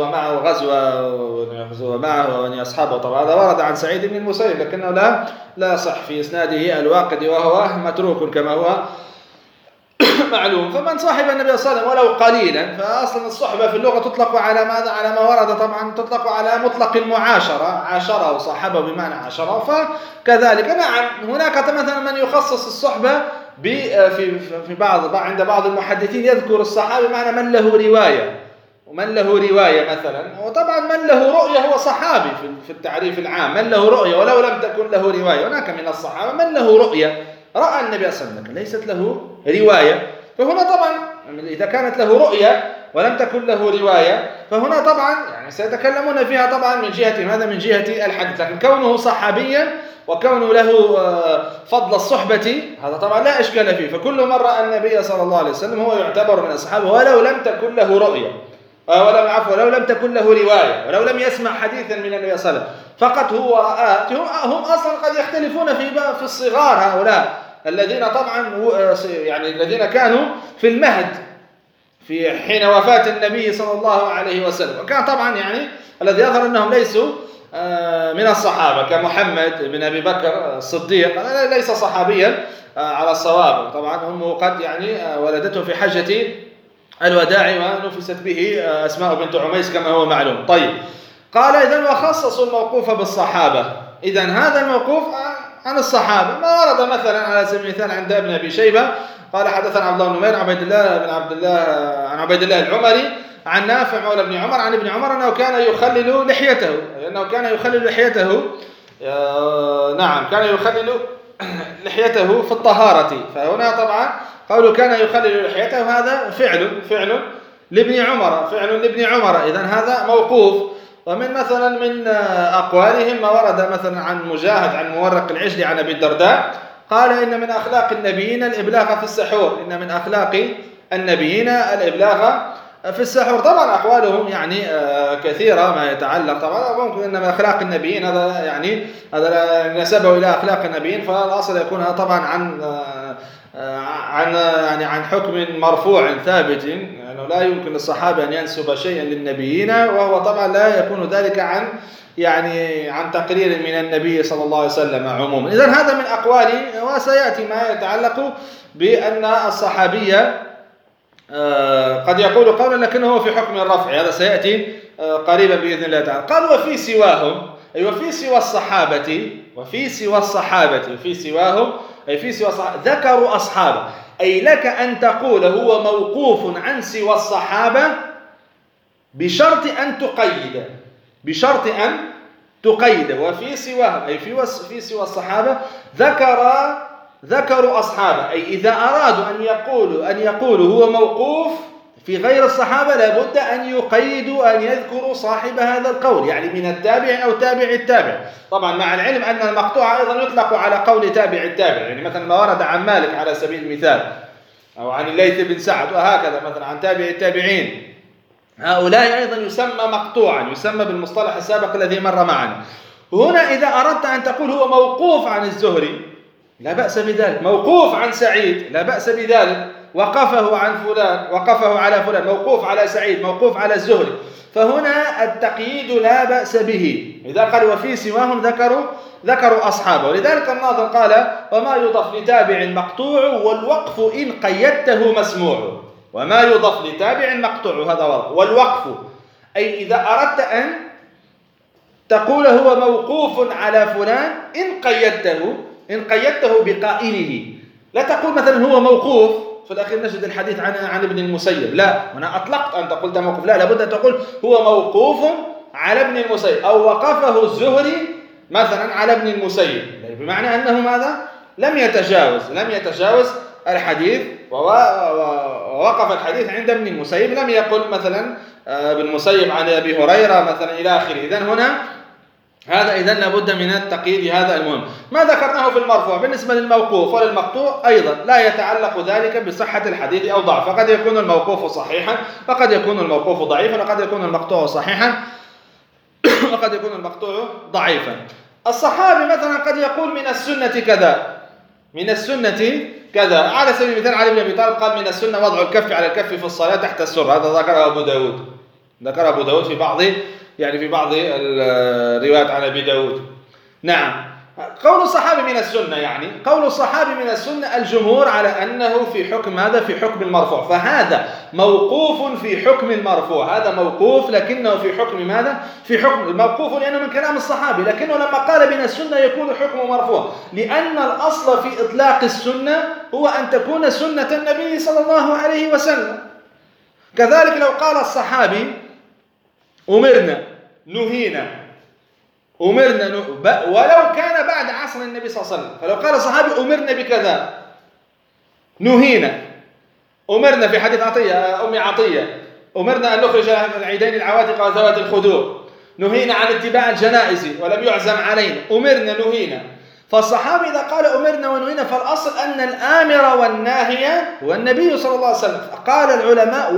Speaker 1: معه وأن يصحبه، طبعا هذا ورد عن سعيد بن المسيب، لكنه لا يصح في إسناده الواقدي وهو متروك كما هو معلوم. فمن صاحب النبي صلى الله عليه وسلم ولو قليلا، فأصلا الصحبة في اللغة تطلق على ماذا؟ على ما ورد، طبعا تطلق على مطلق المعاشرة، عاشره وصاحبه بمعنى عاشره. فكذلك نعم هناك مثلا من يخصص الصحبة عند بعض المحدثين يذكر الصحابي معنى من له رواية، ومن له رواية مثلا، وطبعا من له رؤية هو صحابي في التعريف العام، من له رؤية ولو لم تكن له رواية. هناك من الصحابة من له رؤية رأى النبي صلى الله عليه وسلم ليست له رواية، فهنا طبعا إذا كانت له رؤية ولم تكن له رواية فهنا طبعا يعني سيتكلمون فيها طبعا من جهة هذا، من جهة الحديث. لكن كونه صحابيا وكونه له فضل الصحبة هذا طبعا لا إشكال فيه، فكل من رأى النبي صلى الله عليه وسلم هو يعتبر من أصحابه ولو لم تكن له رؤية، ولو لم تكن له رواية، ولو لم يسمع حديثا من النبي صلى الله عليه وسلم، فقط هو رآه. هم أصلا قد يختلفون في الصغار، هؤلاء الذين طبعا يعني الذين كانوا في المهد في حين وفاة النبي صلى الله عليه وسلم، وكان طبعا يعني الذي يظهر أنهم ليسوا من الصحابة، كمحمد بن أبي بكر الصديق ليس صحابيا على الصواب، طبعا أمه قد يعني ولدته في حجة الوداع ونفست به أسماء بنت عميس كما هو معلوم. طيب، قال إذن وخصصوا الموقوف بالصحابة، إذن هذا الموقوف عن الصحابة. ما ورد مثلا على سبيل المثال عند ابن أبي شيبة قال حدثنا عبد الله بن نمير عن عبيد الله العمري عن نافع مولى ابن عمر عن ابن عمر أنه كان يخلل لحيته، نعم كان يخلل لحيته في الطهارة. فهنا طبعا قالوا كان يخلل لحيته، هذا فعل لابن عمر، إذن هذا موقوف. ومن مثلا من أقوالهم ما ورد مثلا عن مجاهد عن مورق العجل عن أبي الدرداء قال إن من أخلاق النبيين الإبلاغ في السحور، إن من أخلاق النبيين الإبلاغ في السحور. طبعا أقوالهم يعني كثيرة ما يتعلق، طبعا ممكن أن من أخلاق النبيين هذا يعني هذا نسبه إلى أخلاق النبيين، فالأصل يكون طبعا عن حكم مرفوع ثابت، يعني لا يمكن للصحابة أن ينسب شيئا للنبيين، وهو طبعا لا يكون ذلك عن تقرير من النبي صلى الله عليه وسلم عموما. إذن هذا من أقواله، وسيأتي ما يتعلق بأن الصحابية قد يقول قولا لكنه هو في حكم الرفع، هذا سيأتي قريبا بإذن الله تعالى. قال وفي سواهم، أي وفي سوى الصحابة ذكروا أصحابه، أي لك أن تقول هو موقوف عن سوى الصحابة بشرط أن تقيد، بشرط أن تقيد. وفي سواهم أي في سوى الصحابة ذكروا أصحابه، أي إذا أرادوا أن يقولوا هو موقوف في غير الصحابة لابد أن يقيدوا أن يذكروا صاحب هذا القول، يعني من التابع أو تابع التابع. طبعا مع العلم أن المقطوع أيضا يطلق على قول تابع التابع، يعني مثلا ما ورد عن مالك على سبيل المثال أو عن الليث بن سعد وهكذا مثلا عن تابع التابعين، هؤلاء أيضا يسمى مقطوعا، يسمى بالمصطلح السابق الذي مر معنا. هنا إذا أردت أن تقول هو موقوف عن الزهري لا بأس بذلك، موقوف عن سعيد لا بأس بذلك، وقفه عن فلان، وقفه على فلان، موقوف على سعيد، موقوف على الزهري، فهنا التقييد لا بأس به. إذا قال وفي سواهم ذكروا أصحابه. ولذلك الناظم قال وما يضاف لتابع مقطوع والوقف إن قيدته مسموع. وما يضاف لتابع مقطوع هذا واضح، والوقف أي إذا أردت أن تقول هو موقوف على فلان إن قيدته بقائله، لا تقول مثلا هو موقوف في الأخير نجد الحديث عن ابن المسيب، لا، هنا أطلقت أنت قلت موقوف، لا، لابد أن تقول هو موقوف على ابن المسيب أو وقفه الزهري مثلا على ابن المسيب، بمعنى أنه ماذا؟ لم يتجاوز الحديث ووقف الحديث عند ابن المسيب، لم يقل مثلا ابن المسيب عن أبي هريرة مثلا إلى آخره. إذن هنا هذا لابد من التقييد، هذا المهم. ما ذكرناه في المرفوع بالنسبة للموقوف وللمقطوع أيضا لا يتعلق ذلك بصحة الحديث أو ضعف، فقد يكون الموقوف صحيحا وقد يكون الموقوف ضعيفا وقد يكون المقطوع صحيحا وقد يكون المقطوع ضعيفا. الصحابي مثلا قد يقول من السنة كذا، على سبيل المثال علي بن أبي طالب قال من السنة وضع الكف على الكف في الصلاة تحت السرة، هذا ذكره أبو داود في بعض الروايات عن أبي داود. نعم، قول الصحابي من السنة، يعني قول الصحابي من السنة الجمهور على أنه في حكم ماذا؟ في حكم المرفوع، فهذا موقوف في حكم المرفوع، هذا موقوف لكنه في حكم ماذا؟ في حكم الموقوف لأنه من كلام الصحابي، لكنه لما قال من السنة يكون حكمه مرفوع، لأن الأصل في إطلاق السنة هو أن تكون سنة النبي صلى الله عليه وسلم. كذلك لو قال الصحابي أمرنا نهينا ولو كان بعد عصر النبي صلى الله عليه وسلم، فلو قال الصحابي أمرنا بكذا نهينا، أمرنا في حديث أم عطية أمرنا أن نخرج العيدين العواتق وذوات الخدور، نهينا عن اتباع الجنائز ولم يعزم علينا، أمرنا نهينا. فالصحابي إذا قال أمرنا ونهينا فالأصل أن الآمر والناهي هو النبي صلى الله عليه وسلم. قال العلماء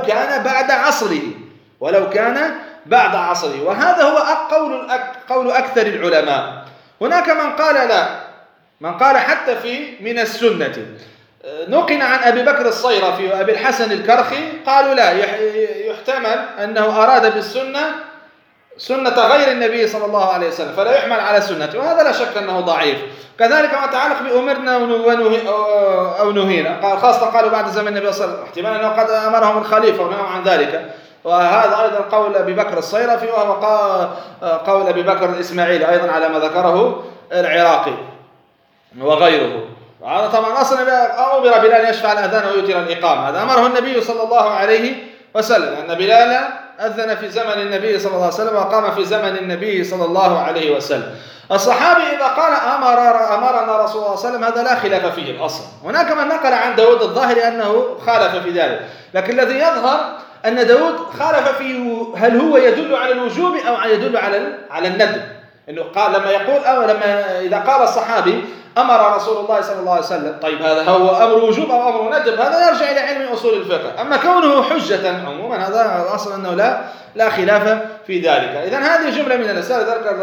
Speaker 1: ولو كان بعد عصره، وهذا هو قول أكثر العلماء. هناك من قال لا، من قال حتى في من السنة. نقل عن أبي بكر الصيرفي وأبي الحسن الكرخي قالوا لا، يحتمل أنه أراد بالسنة سنة غير النبي صلى الله عليه وسلم فلا يحمل على سنته، وهذا لا شك أنه ضعيف. كذلك ما يتعلق بأمرنا أو نهينا، خاصة قالوا بعد زمن النبي صلى الله عليه وسلم، احتمال أنه قد أمرهم الخليفة ونهوا عن ذلك، وهذا أيضا قول أبي بكر الصيرفي، وهو قول أبي بكر الإسماعيلي أيضا على ما ذكره العراقي وغيره. هذا طبعا أصلا أمر بلال يشفع الأذان ويتر الإقامة، هذا أمره النبي صلى الله عليه وسلم، أن بلال أذن في زمن النبي صلى الله عليه وسلم وقام في زمن النبي صلى الله عليه وسلم. الصحابي إذا قال أمرنا رسول الله صلى الله عليه وسلم هذا لا خلاف فيه الأصل. هناك من نقل عن داود الظاهر أنه خالف في ذلك، لكن الذي يظهر أن داود خالف فيه، هل هو يدل على الوجوب أو يدل على الندب؟ إنه قال لما يقول إذا قال الصحابي أمر رسول الله صلى الله عليه وسلم، طيب هذا هو أمر وجوب أو أمر ندب؟ هذا يرجع إلى علم أصول الفقه. أما كونه حجة عموما هذا أصلا أنه لا خلاف في ذلك. إذن هذه جملة من الأسئلة ذلك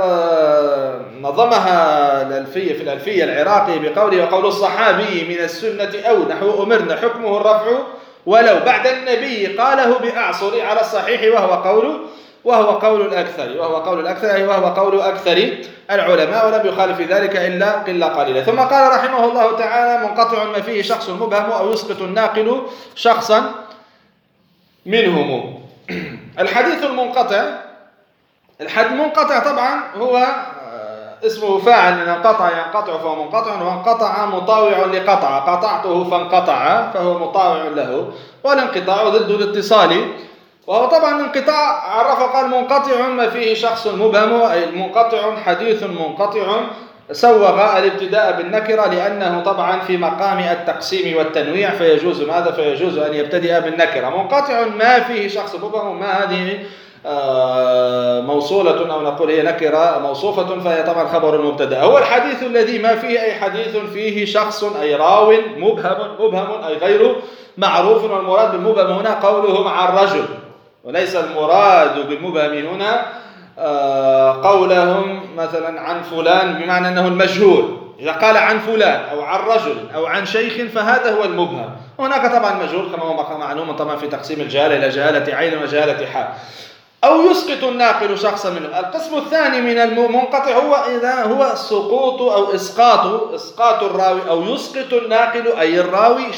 Speaker 1: نظمها الألفية في الألفية العراقي بقوله وقول الصحابي من السنة أو نحو أمرنا حكمه الرفع ولو بعد النبي قاله بأعصر على الصحيح وهو قول أكثر العلماء، ولم يخالف في ذلك إلا قلة قليلة. ثم قال رحمه الله تعالى منقطع ما فيه شخص مبهم أو يسقط الناقل شخصا منهم. الحديث المنقطع طبعا هو اسمه فاعل من ينقطع فهو منقطع، وانقطع مطاوع لقطع، قطعته فانقطع فهو مطاوع له، والانقطاع ضد الاتصال وهو طبعا انقطاع عرف قال منقطع ما فيه شخص مبهم، أي منقطع حديث منقطع سوغ الابتداء بالنكرة لأنه طبعا في مقام التقسيم والتنويع، فيجوز ماذا؟ فيجوز أن يبتدئ بالنكرة. منقطع ما فيه شخص مبهم، ما هذه موصولة أو نقول هي نكرة موصوفة، فهي طبعا خبر المبتدأ. هو الحديث الذي ما فيه أي حديث فيه شخص أي راو مبهم أي غير معروف. والمراد بالمبهم هنا قولهم عن رجل، وليس المراد بالمبهم هنا قولهم مثلا عن فلان بمعنى أنه المجهول. إذا قال عن فلان أو عن رجل أو عن شيخ فهذا هو المبهم. هناك طبعا مجهول كما هو معلوم طبعا في تقسيم الجهالة إلى جهالة عين وجهالة حال. أو يسقط الناقل شخصا منه. القسم الثاني من المنقطع هو إذا هو سقوط أو إسقاط الراوي، أو يسقط الناقل أي الراوي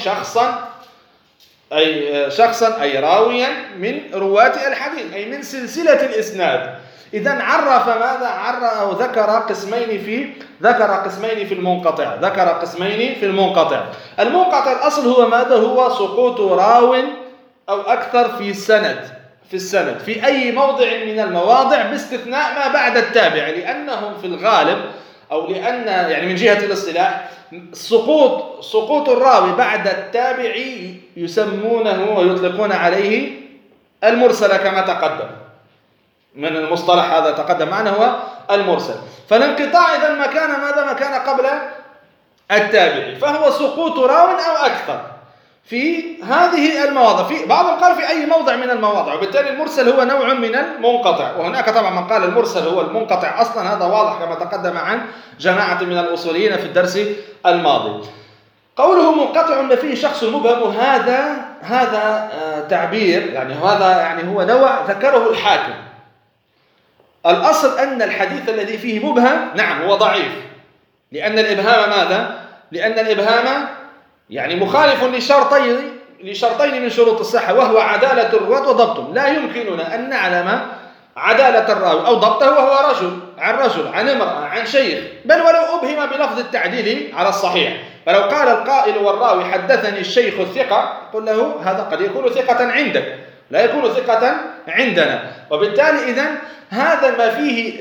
Speaker 1: شخصا أي راويا من رواة الحديث، أي من سلسلة الإسناد. إذن عرف ماذا؟ أو ذكر قسمين في المنقطع. المنقطع الأصل هو ماذا؟ هو سقوط راو أو أكثر في السند في أي موضع من المواضع باستثناء ما بعد التابع، لأنهم في الغالب أو لأن يعني من جهة الاصطلاح سقوط الراوي بعد التابع يسمونه ويطلقون عليه المرسل كما تقدم من المصطلح هذا تقدم معنا هو المرسل. فالانقطاع إذا ما كان قبل التابع، فهو سقوط راو أو أكثر في هذه المواضع. في بعضهم قال في أي موضع من المواضع، وبالتالي المرسل هو نوع من المنقطع. وهناك طبعا من قال المرسل هو المنقطع أصلا، هذا واضح كما تقدم عن جماعة من الأصوليين في الدرس الماضي. قوله منقطع فيه شخص مبهم، هذا تعبير يعني هو نوع ذكره الحاكم. الأصل أن الحديث الذي فيه مبهم نعم هو ضعيف، لأن الإبهام ماذا؟ لأن الإبهام يعني مخالف لشرطين من شروط الصحة، وهو عدالة الرواة وضبطهم. لا يمكننا أن نعلم عدالة الراوي أو ضبطه وهو رجل عن امرأة عن شيخ، بل ولو أبهم بلفظ التعديل على الصحيح. فلو قال القائل والراوي حدثني الشيخ الثقة، قل له هذا قد يكون ثقة عندك، لا يكون ثقة عندنا. وبالتالي إذن هذا ما فيه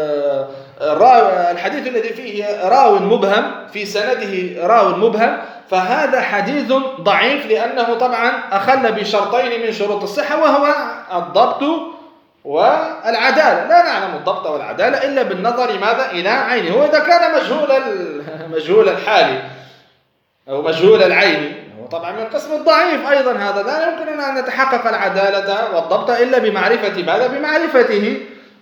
Speaker 1: الحديث الذي فيه راو مبهم في سنده راو مبهم، فهذا حديث ضعيف، لأنه طبعا أخل بشرطين من شروط الصحة، وهو الضبط والعدالة. لا نعلم الضبط والعدالة إلا بالنظر ماذا؟ إلى عينه. وإذا كان مجهول الحال أو مجهول العين طبعا من قسم الضعيف أيضا، هذا لا يمكننا أن نتحقق العدالة والضبط إلا بمعرفة ماذا؟ بمعرفته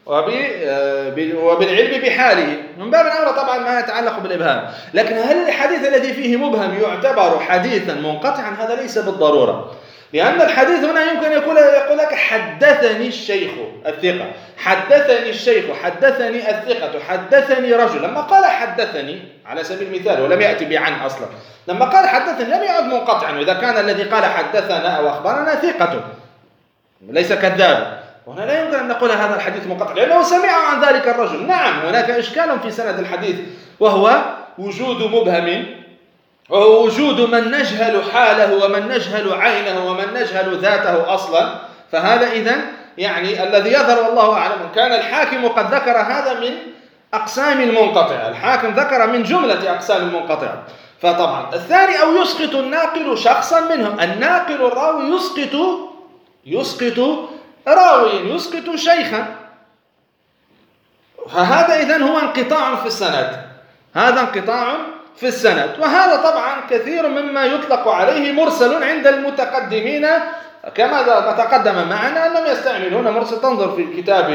Speaker 1: وبالعلم بحاله، من باب الأمر طبعا ما يتعلق بالإبهام. لكن هل الحديث الذي فيه مبهم يعتبر حديثا منقطعا؟ هذا ليس بالضرورة، لأن الحديث هنا يمكن يقول لك حدثني الشيخ الثقة، حدثني الشيخ، حدثني الثقة، حدثني رجل. لما قال حدثني على سبيل المثال ولم يأتي بعن أصلا، لما قال حدثني لم يعد منقطعا. وإذا كان الذي قال حدثنا أو أخبرنا ثقة ليس كذابا، وهنا لا يمكن أن نقول هذا الحديث منقطع لأنه سمع عن ذلك الرجل. نعم هناك إشكال في سند الحديث، وهو وجود مبهم، وهو وجود من نجهل حاله ومن نجهل عينه ومن نجهل ذاته أصلا. فهذا إذن يعني الذي يظهر والله أعلم، كان الحاكم قد ذكر هذا من أقسام المنقطع، الحاكم ذكر من جملة أقسام المنقطع. فطبعا الثاني أو يسقط الناقل شخصا منهم. الناقل الراوي يسقط راوي، يسقط شيخا، فهذا إذن هو انقطاع في السند، هذا انقطاع في السند. وهذا طبعا كثير مما يطلق عليه مرسل عند المتقدمين، كما تقدم معنا أنهم يستعملون مرسل. تنظر في كتاب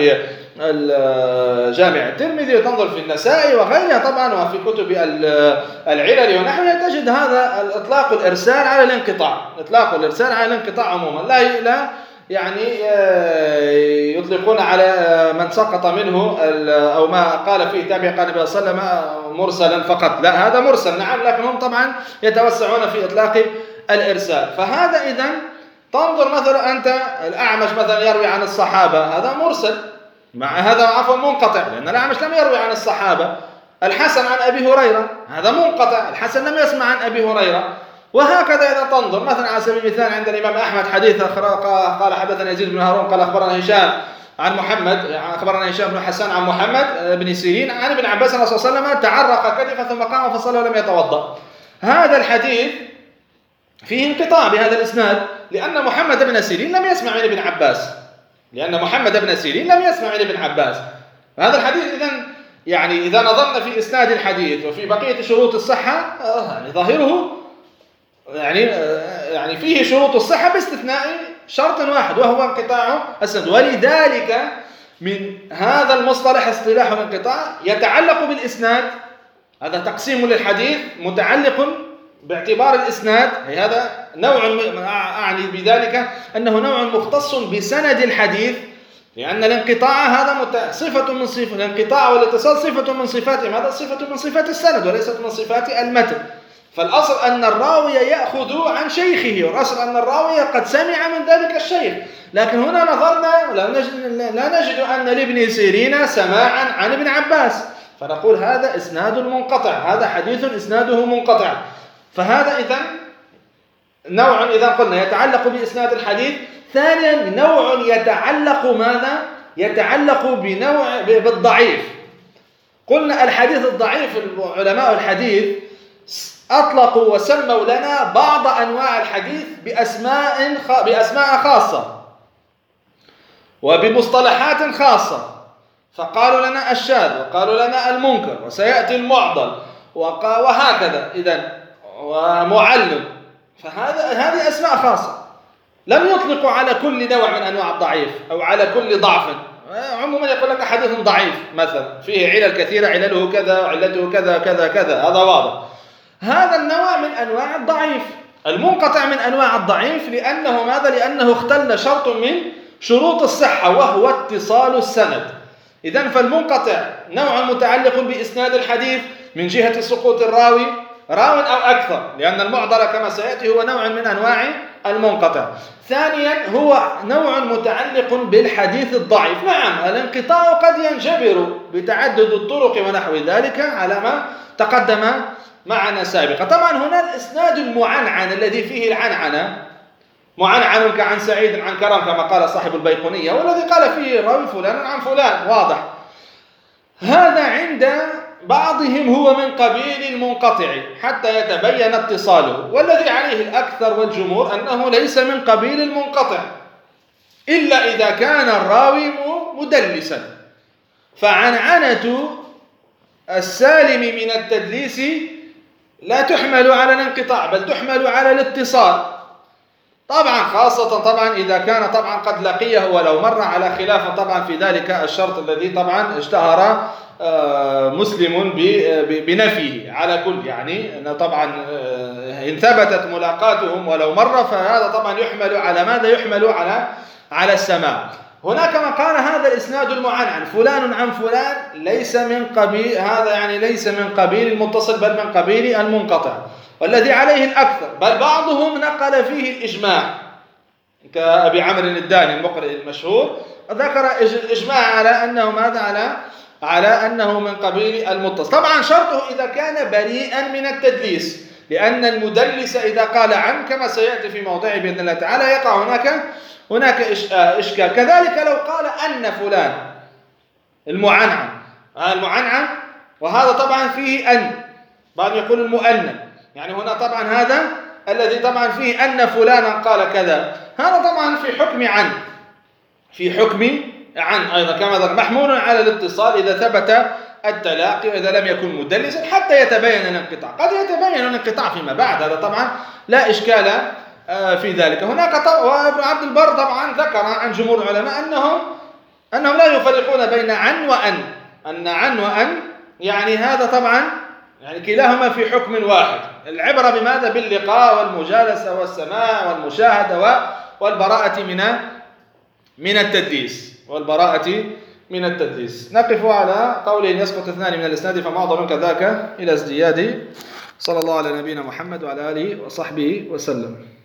Speaker 1: جامع الترمذي وتنظر في النسائي وغيرها طبعا، وفي كتب العلل ونحوها، تجد هذا إطلاق الإرسال على الانقطاع عموما. لا يعني يطلقون على من سقط منه أو ما قال فيه تابع قال النبي صلى الله عليه وسلم مرسلا فقط، لا هذا مرسل نعم، لكن هم طبعا يتوسعون في إطلاق الإرسال. فهذا إذن تنظر مثلا أنت الأعمش مثلا يروي عن الصحابة، هذا مرسل، مع هذا عفوا منقطع، لأن الأعمش لم يروي عن الصحابة. الحسن عن أبي هريرة، هذا منقطع، الحسن لم يسمع عن أبي هريرة. وهكذا إذا تنظر مثلا على سبيل المثال عند الإمام أحمد حديث قال حدثنا يزيد بن هارون قال أخبرنا هشام عن محمد، أخبرنا هشام بن حسان عن محمد بن سيرين عن ابن عباس صلى الله عليه وسلم تعرق كتفه ثم قام فصلى ولم يتوضأ. هذا الحديث فيه انقطاع بهذا الإسناد لأن محمد بن سيرين لم يسمع من ابن عباس، هذا الحديث إذن يعني إذا نظرنا في إسناد الحديث وفي بقية شروط الصحة يعني ظاهره يعني فيه شروط الصحة باستثناء شرط واحد وهو انقطاع السند. ولذلك من هذا المصطلح اصطلاح الانقطاع يتعلق بالإسناد، هذا تقسيم للحديث متعلق باعتبار الإسناد، هذا نوع أعني بذلك أنه نوع مختص بسند الحديث، لأن الانقطاع هذا صفة من صفات الانقطاع والاتصال، صفة من صفاتهم، هذا صفة من صفات السند وليست من صفات المتن. فالأصل أن الراوي يأخذ عن شيخه، والأصل أن الراوي قد سمع من ذلك الشيخ، لكن هنا نظرنا لا نجد أن لابن سيرين سماعا عن ابن عباس، فنقول هذا إسناد منقطع، هذا حديث إسناده منقطع. فهذا إذن نوع إذا قلنا يتعلق بإسناد الحديث. ثانيا نوع يتعلق ماذا؟ يتعلق بنوع بالضعيف. قلنا الحديث الضعيف علماء الحديث أطلقوا وسموا لنا بعض أنواع الحديث بأسماء خاصة وبمصطلحات خاصة، فقالوا لنا الشاذ وقالوا لنا المنكر وسيأتي المعضل وهكذا إذن ومعلم، هذه أسماء خاصة، لم يطلقوا على كل نوع من أنواع الضعيف أو على كل ضعف. عموما يقول لك حديث ضعيف مثلا فيه علل كثيرة، علله كذا وعلته كذا كذا كذا، هذا واضح. هذا النوع من أنواع الضعيف. المنقطع من أنواع الضعيف لأنه ماذا؟ لأنه اختل شرط من شروط الصحة وهو اتصال السند. إذن فالمنقطع نوع متعلق بإسناد الحديث من جهة سقوط الراوي راو أو أكثر، لأن المعضل كما سيأتي هو نوع من أنواع المنقطع. ثانيا هو نوع متعلق بالحديث الضعيف. نعم الانقطاع قد ينجبر بتعدد الطرق ونحو ذلك على ما تقدم معنا سابقا. طبعا هنا الإسناد المعنعن الذي فيه العنعنة، معنعن كعن سعيد عن كرم كما قال صاحب البيقونية، والذي قال فيه راوي فلان عن فلان، واضح. هذا عند بعضهم هو من قبيل المنقطع حتى يتبين اتصاله، والذي عليه الأكثر والجمهور أنه ليس من قبيل المنقطع إلا إذا كان الراوي مدلسا، فعنعنة السالم من التدليس لا تحمل على الانقطاع بل تحمل على الاتصال. طبعا خاصة طبعا إذا كان طبعا قد لقيه ولو مر على خلاف طبعا في ذلك الشرط الذي طبعا اشتهر مسلم بنفيه على كل، يعني أن طبعا إن ثبتت ملاقاتهم ولو مر فهذا طبعا يحمل على ماذا؟ يحمل على السماع. هناك من قال هذا الإسناد المعنعن فلان عن فلان ليس من قبيل هذا، يعني ليس من قبيل المتصل بل من قبيل المنقطع، والذي عليه الأكثر، بل بعضهم نقل فيه الإجماع كأبي عمرو الداني المقرئ المشهور، ذكر الإجماع على أنه ماذا؟ على أنه من قبيل المتصل. طبعا شرطه إذا كان بريئا من التدليس، لأن المدلس إذا قال عن كما سيأتي في موضعه بإذن الله تعالى يقع هناك إشكال. كذلك لو قال أن فلان المعنعن وهذا طبعا فيه أن، بعض يقول المؤنن، يعني هنا طبعا هذا الذي طبعا فيه أن فلانا قال كذا، هذا طبعا في حكم عن أيضا كما ذكر محمول على الاتصال إذا ثبت التلاقي وإذا لم يكن مدلسا حتى يتبين الانقطاع. قد يتبين الانقطاع فيما بعد، هذا طبعا لا إشكال في ذلك. هناك وابن عبد البر طبعا ذكر عن جمهور العلماء أنهم لا يفرقون بين عن وأن، أن عن وأن يعني هذا طبعا يعني كلاهما في حكم واحد. العبرة بماذا؟ باللقاء والمجالسة والسماع والمشاهدة والبراءة من التدليس. نقف على قوله يسقط اثنان من الإسناد فمعضل كذاك إلى ازدياد. صلى الله على نبينا محمد وعلى آله وصحبه وسلم.